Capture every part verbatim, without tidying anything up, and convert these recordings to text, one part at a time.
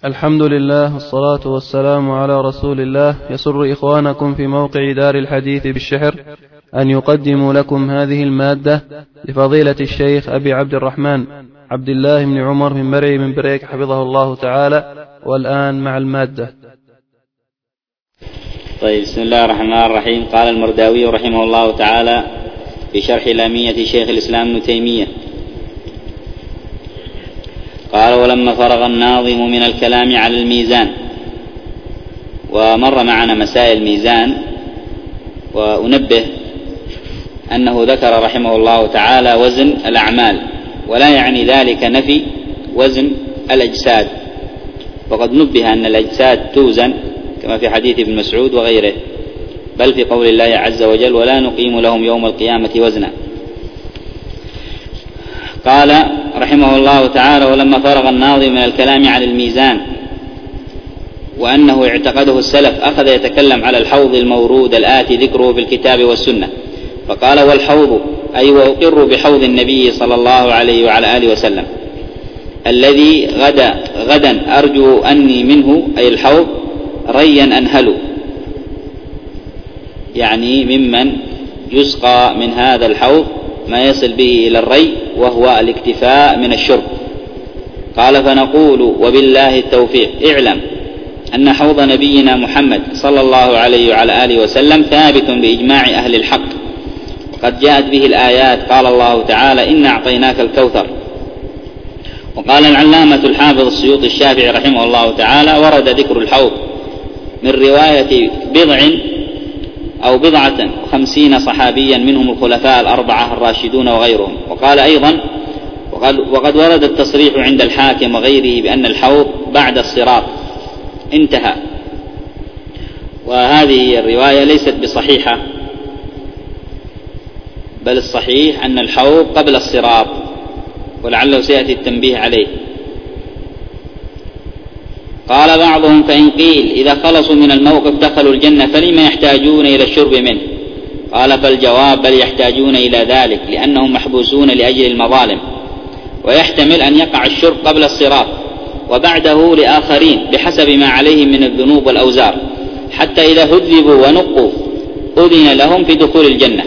الحمد لله والصلاة والسلام على رسول الله. يسر إخوانكم في موقع دار الحديث بالشحر أن يقدموا لكم هذه المادة لفضيلة الشيخ أبي عبد الرحمن عبد الله بن عمر بن مرعي من بريك حفظه الله تعالى. والآن مع المادة. طيب، بسم الله الرحمن الرحيم. قال المرداوي رحمه الله تعالى في شرح لامية شيخ الإسلام ابن تيمية، قال: ولما فرغ الناظم من الكلام على الميزان، ومر معنا مسائل الميزان، وأنبه أنه ذكر رحمه الله تعالى وزن الأعمال، ولا يعني ذلك نفي وزن الأجساد، وقد نبه أن الأجساد توزن كما في حديث ابن مسعود وغيره، بل في قول الله عز وجل: ولا نقيم لهم يوم القيامة وزنا. قال رحمه الله تعالى: ولما فرغ الناظم من الكلام على الميزان وأنه اعتقده السلف، أخذ يتكلم على الحوض المورود الآتي ذكره في الكتاب والسنة، فقال: والحوض أي وأقر بحوض النبي صلى الله عليه وعلى آله وسلم الذي غدا غدا أرجو أني منه، أي الحوض، ريا أنهل، يعني ممن يسقى من هذا الحوض ما يصل به إلى الري، وهو الاكتفاء من الشرب. قال: فنقول وبالله التوفيق، اعلم أن حوض نبينا محمد صلى الله عليه وعلى آله وسلم ثابت بإجماع أهل الحق، وقد جاءت به الآيات. قال الله تعالى: إنا أعطيناك الكوثر. وقال العلامة الحافظ السيوطي الشافعي رحمه الله تعالى: ورد ذكر الحوض من رواية بضع أو بضعة وخمسين صحابيا، منهم الخلفاء الأربعة الراشدون وغيرهم. وقال أيضا: وقد ورد التصريح عند الحاكم وغيره بأن الحوض بعد الصراط. انتهى. وهذه الرواية ليست بصحيحة، بل الصحيح أن الحوض قبل الصراط، ولعله سيأتي التنبيه عليه. قال بعضهم: فإن قيل إذا خلصوا من الموقف دخلوا الجنة فلما يحتاجون إلى الشرب منه؟ قال: فالجواب: بل يحتاجون إلى ذلك لأنهم محبوسون لأجل المظالم، ويحتمل أن يقع الشرب قبل الصراط وبعده لآخرين بحسب ما عليهم من الذنوب والأوزار، حتى إذا هذبوا ونقوا أذن لهم في دخول الجنة.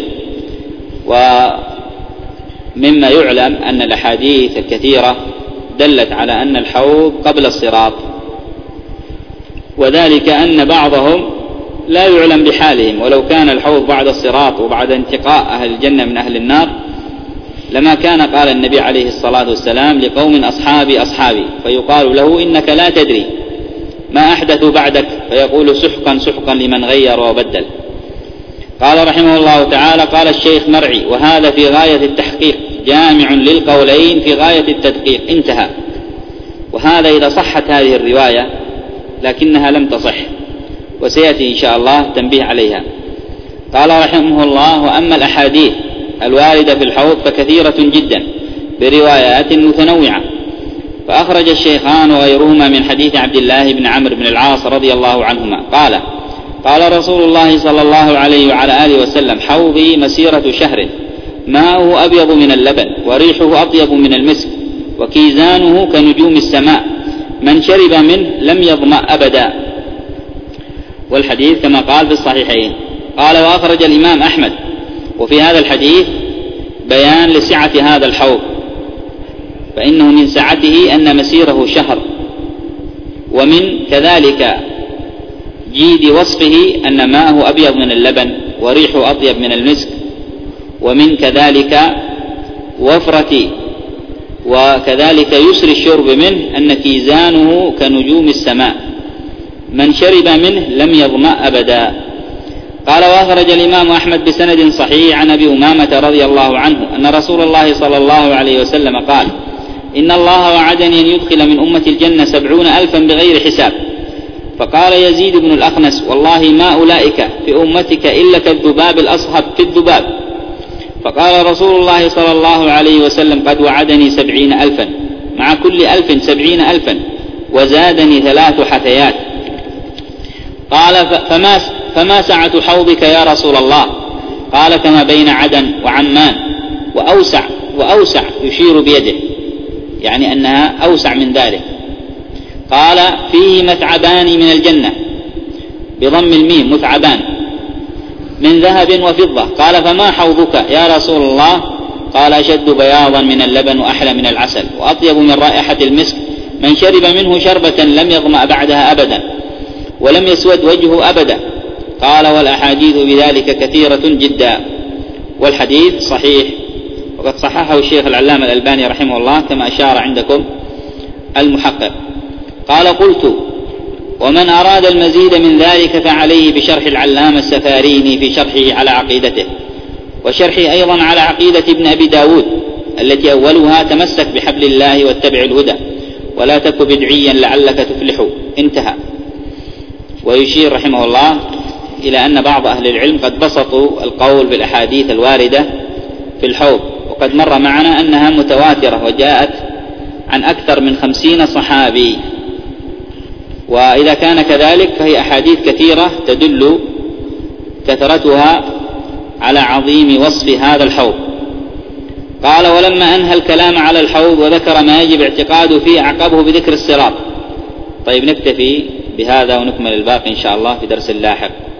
ومما يعلم أن الأحاديث الكثيرة دلت على أن الحوض قبل الصراط، وذلك أن بعضهم لا يعلم بحالهم، ولو كان الحوض بعد الصراط وبعد انتقاء أهل الجنة من أهل النار لما كان قال النبي عليه الصلاة والسلام لقوم: أصحابي أصحابي، فيقال له: إنك لا تدري ما أحدثوا بعدك، فيقول: سحقا سحقا لمن غير وبدل. قال رحمه الله تعالى: قال الشيخ مرعي: وهذا في غاية التحقيق جامع للقولين في غاية التدقيق. انتهى. وهذا إذا صحت هذه الرواية، لكنها لم تصح، وسيأتي إن شاء الله تنبيه عليها. قال رحمه الله: وأما الأحاديث الواردة في الحوض فكثيرة جدا بروايات متنوعة. فأخرج الشيخان وغيرهما من حديث عبد الله بن عمرو بن العاص رضي الله عنهما قال: قال رسول الله صلى الله عليه وعلى آله وسلم: حوضي مسيرة شهر، ماؤه أبيض من اللبن، وريحه أطيب من المسك، وكيزانه كنجوم السماء، من شرب منه لم يظمأ أبدا. والحديث كما قال في الصحيحين. قال: وأخرج الإمام أحمد وفي هذا الحديث بيان لسعة هذا الحوض، فإنه من سعته أن مسيره شهر، ومن كذلك جيد وصفه أن ماءه أبيض من اللبن وريحه أطيب من المسك، ومن كذلك وفرة وكذلك يسر الشرب منه أن كيزانه كنجوم السماء، من شرب منه لم يظمأ أبدا. قال: وأخرج الإمام أحمد بسند صحيح عن أبي أمامة رضي الله عنه أن رسول الله صلى الله عليه وسلم قال: إن الله وعدني أن يدخل من أمة الجنة سبعون ألفا بغير حساب. فقال يزيد بن الأخنس: والله ما أولئك في أمتك إلا كالذباب الأصهب في الذباب. فقال رسول الله صلى الله عليه وسلم: قد وعدني سبعين ألفا، مع كل ألف سبعين ألفا، وزادني ثلاث حثيات. قال: فما, فما سعة حوضك يا رسول الله؟ قال: كما بين عدن وعمان، وأوسع وأوسع، يشير بيده، يعني أنها أوسع من ذلك. قال فيه مثعبان من الجنة بضم الميم مثعبان من ذهب وفضة. قال فما حوضك يا رسول الله؟ قال أشد بياضا من اللبن وأحلى من العسل وأطيب من رائحة المسك، من شرب منه شربة لم يظمأ بعدها أبدا ولم يسود وجهه أبدا. قال والأحاديث بذلك كثيرة جدا. والحديث صحيح، وقد صححه الشيخ العلامة الألباني رحمه الله كما أشار عندكم المحقق. قال قلت ومن أراد المزيد من ذلك فعليه بشرح العلامة السفاريني في شرحه على عقيدته، وشرحه أيضا على عقيدة ابن أبي داود التي أولها تمسك بحبل الله واتبع الهدى ولا تك بدعيا لعلك تفلح. انتهى. ويشير رحمه الله إلى أن بعض أهل العلم قد بسطوا القول بالأحاديث الواردة في الحوض، وقد مر معنا أنها متواترة وجاءت عن أكثر من خمسين صحابي، وإذا كان كذلك فهي أحاديث كثيرة تدل كثرتها على عظيم وصف هذا الحوض. قال ولما أنهى الكلام على الحوض وذكر ما يجب اعتقاده فيه عقبه بذكر الصراط. طيب نكتفي بهذا ونكمل الباقي إن شاء الله في درس لاحق.